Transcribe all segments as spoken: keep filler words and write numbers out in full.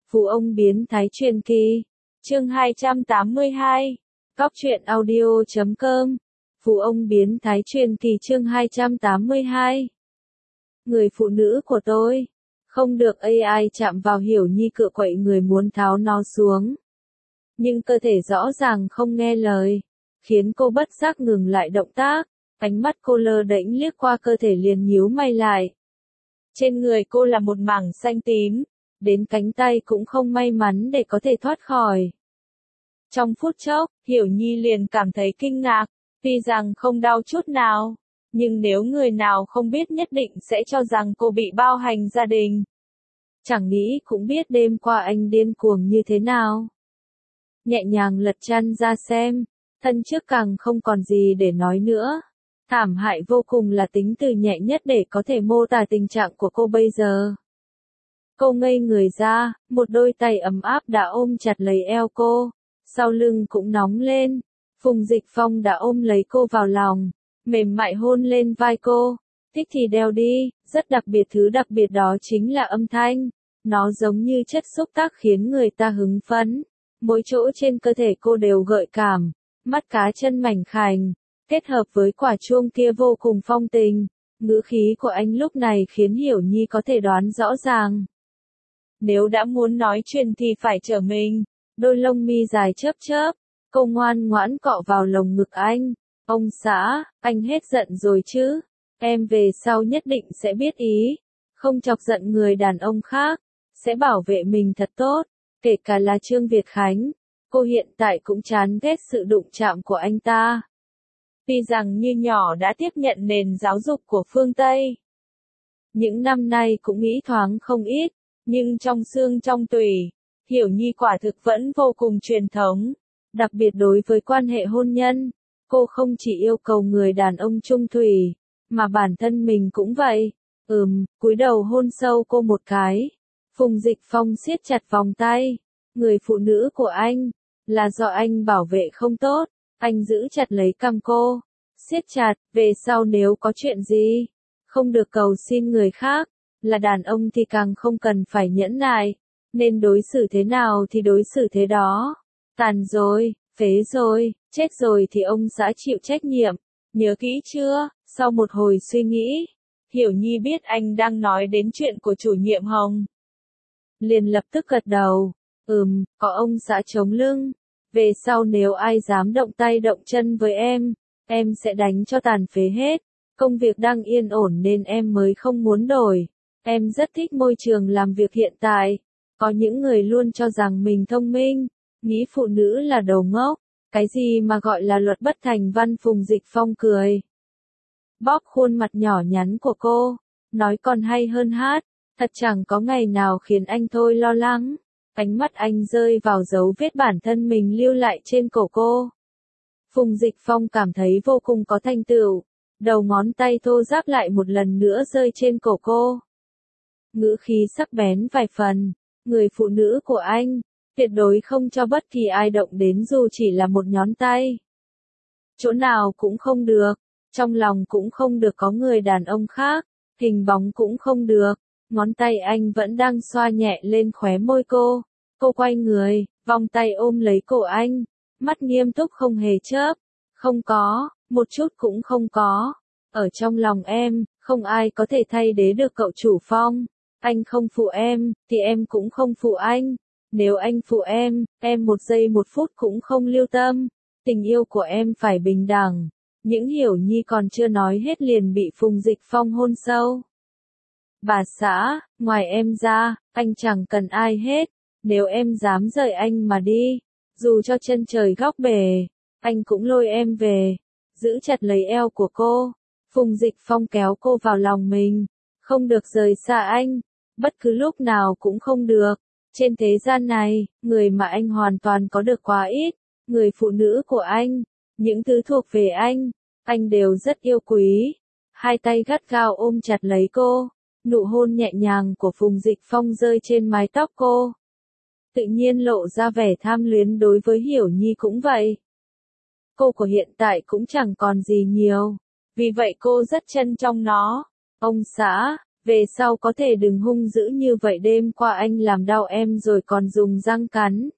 Phú ông biến thái truyền kỳ. Chương hai trăm tám mươi hai. Góc truyện audio chấm com. Phú ông biến thái truyền kỳ chương hai trăm tám mươi hai. Người phụ nữ của tôi. Không được a i chạm vào Hiểu Nhi cựa quậy người muốn tháo nó xuống. Nhưng cơ thể rõ ràng không nghe lời. Khiến cô bất giác ngừng lại động tác. Ánh mắt cô lơ đễnh liếc qua cơ thể liền nhíu mày lại. Trên người cô là một mảng xanh tím. Đến cánh tay cũng không may mắn để có thể thoát khỏi. Trong phút chốc, Hiểu Nhi liền cảm thấy kinh ngạc, tuy rằng không đau chút nào, nhưng nếu người nào không biết nhất định sẽ cho rằng cô bị bao hành gia đình. Chẳng nghĩ cũng biết đêm qua anh điên cuồng như thế nào. Nhẹ nhàng lật chăn ra xem, thân trước càng không còn gì để nói nữa. Thảm hại vô cùng là tính từ nhẹ nhất để có thể mô tả tình trạng của cô bây giờ. Cô ngây người ra, một đôi tay ấm áp đã ôm chặt lấy eo cô, sau lưng cũng nóng lên. Phùng Dịch Phong đã ôm lấy cô vào lòng, mềm mại hôn lên vai cô. Thích thì đeo đi, rất đặc biệt, thứ đặc biệt đó chính là âm thanh. Nó giống như chất xúc tác khiến người ta hứng phấn. Mỗi chỗ trên cơ thể cô đều gợi cảm, mắt cá chân mảnh khảnh, kết hợp với quả chuông kia vô cùng phong tình. Ngữ khí của anh lúc này khiến Hiểu Nhi có thể đoán rõ ràng. Nếu đã muốn nói chuyện thì phải trở mình. Đôi lông mi dài chớp chớp, cô ngoan ngoãn cọ vào lồng ngực anh. Ông xã, anh hết giận rồi chứ? Em về sau nhất định sẽ biết ý, không chọc giận người đàn ông khác, sẽ bảo vệ mình thật tốt, kể cả là Trương Việt Khánh. Cô hiện tại cũng chán ghét sự đụng chạm của anh ta. Tuy rằng như nhỏ đã tiếp nhận nền giáo dục của phương Tây, những năm nay cũng nghĩ thoáng không ít, nhưng trong xương trong tủy, Hiểu Nhi quả thực vẫn vô cùng truyền thống, đặc biệt đối với quan hệ hôn nhân. Cô không chỉ yêu cầu người đàn ông chung thủy, mà bản thân mình cũng vậy. Ừm, cúi đầu hôn sâu cô một cái. Phùng Dịch Phong siết chặt vòng tay. Người phụ nữ của anh, là do anh bảo vệ không tốt. Anh giữ chặt lấy cằm cô, siết chặt, về sau nếu có chuyện gì, không được cầu xin người khác. Là đàn ông thì càng không cần phải nhẫn nại, nên đối xử thế nào thì đối xử thế đó. Tàn rồi, phế rồi, chết rồi thì ông xã chịu trách nhiệm. Nhớ kỹ chưa? Sau một hồi suy nghĩ, Hiểu Nhi biết anh đang nói đến chuyện của chủ nhiệm Hồng. Liền lập tức gật đầu. Ừm, có ông xã chống lưng. Về sau nếu ai dám động tay động chân với em, em sẽ đánh cho tàn phế hết. Công việc đang yên ổn nên em mới không muốn đổi. Em rất thích môi trường làm việc hiện tại. Có những người luôn cho rằng mình thông minh, nghĩ phụ nữ là đầu ngốc. Cái gì mà gọi là luật bất thành văn? Phùng Dịch Phong cười. Bóp khuôn mặt nhỏ nhắn của cô, nói còn hay hơn hát, thật chẳng có ngày nào khiến anh thôi lo lắng. Ánh mắt anh rơi vào dấu vết bản thân mình lưu lại trên cổ cô. Phùng Dịch Phong cảm thấy vô cùng có thành tựu, đầu ngón tay thô ráp lại một lần nữa rơi trên cổ cô. Ngữ khí sắc bén vài phần, người phụ nữ của anh, tuyệt đối không cho bất kỳ ai động đến dù chỉ là một ngón tay. Chỗ nào cũng không được, trong lòng cũng không được có người đàn ông khác, hình bóng cũng không được. Ngón tay anh vẫn đang xoa nhẹ lên khóe môi cô. Cô quay người, vòng tay ôm lấy cổ anh, mắt nghiêm túc không hề chớp. Không có, một chút cũng không có. Ở trong lòng em, không ai có thể thay thế được cậu chủ Phong. Anh không phụ em, thì em cũng không phụ anh. Nếu anh phụ em, em một giây một phút cũng không lưu tâm. Tình yêu của em phải bình đẳng. Những Hiểu Nhi còn chưa nói hết liền bị Phùng Dịch Phong hôn sâu. Bà xã, ngoài em ra, anh chẳng cần ai hết. Nếu em dám rời anh mà đi, dù cho chân trời góc bể, anh cũng lôi em về. Giữ chặt lấy eo của cô, Phùng Dịch Phong kéo cô vào lòng mình. Không được rời xa anh, bất cứ lúc nào cũng không được. Trên thế gian này, người mà anh hoàn toàn có được quá ít. Người phụ nữ của anh, những thứ thuộc về anh, anh đều rất yêu quý. Hai tay gắt gao ôm chặt lấy cô, nụ hôn nhẹ nhàng của Phùng Dịch Phong rơi trên mái tóc cô. Tự nhiên lộ ra vẻ tham luyến. Đối với Hiểu Nhi cũng vậy. Cô của hiện tại cũng chẳng còn gì nhiều, vì vậy cô rất trân trọng nó. Ông xã, Về sau có thể đừng hung dữ như vậy, đêm qua anh làm đau em rồi còn dùng răng cắn.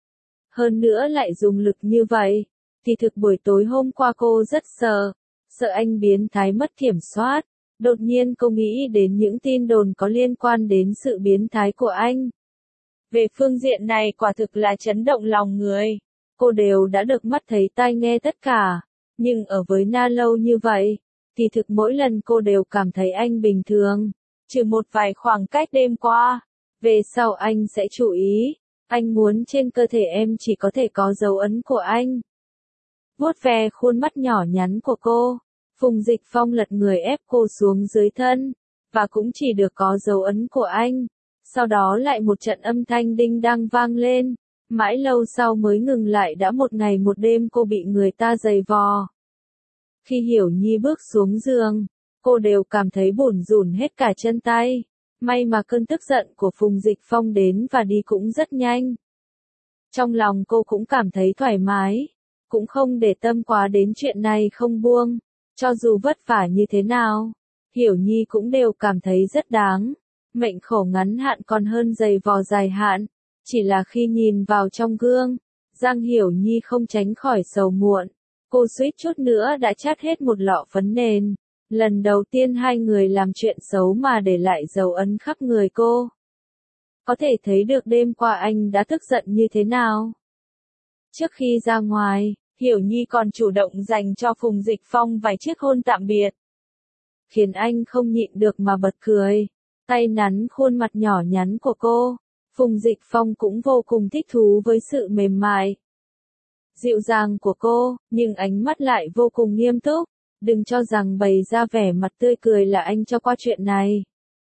Hơn nữa lại dùng lực như vậy. Thì thực buổi tối hôm qua cô rất sợ, sợ anh biến thái mất kiểm soát. Đột nhiên cô nghĩ đến những tin đồn có liên quan đến sự biến thái của anh. Về phương diện này quả thực là chấn động lòng người. Cô đều đã được mắt thấy tai nghe tất cả. Nhưng ở với Na lâu như vậy, thì thực mỗi lần cô đều cảm thấy anh bình thường. Trừ một vài khoảng cách đêm qua. Về sau anh sẽ chú ý. Anh muốn trên cơ thể em chỉ có thể có dấu ấn của anh. Vuốt ve khuôn mắt nhỏ nhắn của cô. Phùng Dịch Phong lật người ép cô xuống dưới thân. Và cũng chỉ được có dấu ấn của anh. Sau đó lại một trận âm thanh đinh đang vang lên. Mãi lâu sau mới ngừng lại, đã một ngày một đêm cô bị người ta giày vò. Khi Hiểu Nhi bước xuống giường, cô đều cảm thấy bủn rủn hết cả chân tay. May mà cơn tức giận của Phùng Dịch Phong đến và đi cũng rất nhanh. Trong lòng cô cũng cảm thấy thoải mái, cũng không để tâm quá đến chuyện này không buông. Cho dù vất vả như thế nào, Hiểu Nhi cũng đều cảm thấy rất đáng. Mệnh khổ ngắn hạn còn hơn giày vò dài hạn. Chỉ là khi nhìn vào trong gương, Giang Hiểu Nhi không tránh khỏi sầu muộn. Cô suýt chút nữa đã chát hết một lọ phấn nền. Lần đầu tiên hai người làm chuyện xấu mà để lại dấu ấn khắp người cô. Có thể thấy được đêm qua anh đã tức giận như thế nào. Trước khi ra ngoài, Hiểu Nhi còn chủ động dành cho Phùng Dịch Phong vài chiếc hôn tạm biệt. Khiến anh không nhịn được mà bật cười. Tay nắn khuôn mặt nhỏ nhắn của cô. Phùng Dịch Phong cũng vô cùng thích thú với sự mềm mại, dịu dàng của cô, nhưng ánh mắt lại vô cùng nghiêm túc. Đừng cho rằng bày ra vẻ mặt tươi cười là anh cho qua chuyện này.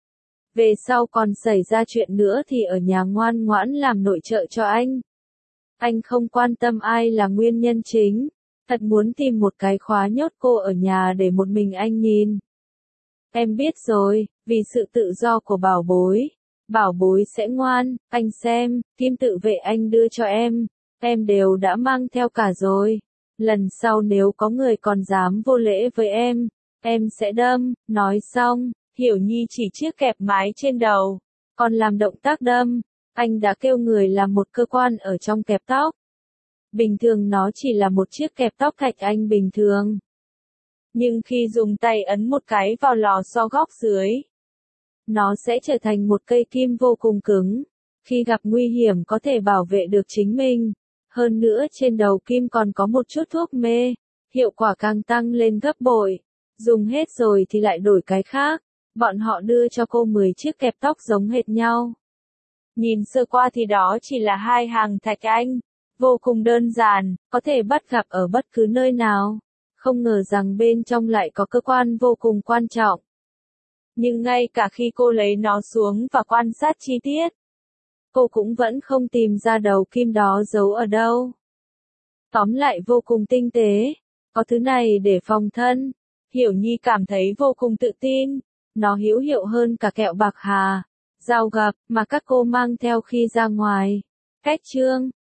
Về sau còn xảy ra chuyện nữa thì ở nhà ngoan ngoãn làm nội trợ cho anh. Anh không quan tâm ai là nguyên nhân chính. Thật muốn tìm một cái khóa nhốt cô ở nhà để một mình anh nhìn. Em biết rồi, vì sự tự do của bảo bối. Bảo bối sẽ ngoan, anh xem, kim tự vệ anh đưa cho em. Em đều đã mang theo cả rồi. Lần sau nếu có người còn dám vô lễ với em, em sẽ đâm. Nói xong, Hiểu Nhi chỉ chiếc kẹp mái trên đầu. Còn làm động tác đâm, anh đã kêu người làm một cơ quan ở trong kẹp tóc. Bình thường nó chỉ là một chiếc kẹp tóc thạch anh bình thường. Nhưng khi dùng tay ấn một cái vào lò xo góc dưới, nó sẽ trở thành một cây kim vô cùng cứng. Khi gặp nguy hiểm có thể bảo vệ được chính mình. Hơn nữa trên đầu kim còn có một chút thuốc mê. Hiệu quả càng tăng lên gấp bội. Dùng hết rồi thì lại đổi cái khác. Bọn họ đưa cho cô mười chiếc kẹp tóc giống hệt nhau. Nhìn sơ qua thì đó chỉ là hai hàng thạch anh. Vô cùng đơn giản, có thể bắt gặp ở bất cứ nơi nào. Không ngờ rằng bên trong lại có cơ quan vô cùng quan trọng. Nhưng ngay cả khi cô lấy nó xuống và quan sát chi tiết, cô cũng vẫn không tìm ra đầu kim đó giấu ở đâu. Tóm lại vô cùng tinh tế. Có thứ này để phòng thân. Hiểu Nhi cảm thấy vô cùng tự tin. Nó hữu hiệu hơn cả kẹo bạc hà, dao gập mà các cô mang theo khi ra ngoài. Cách chương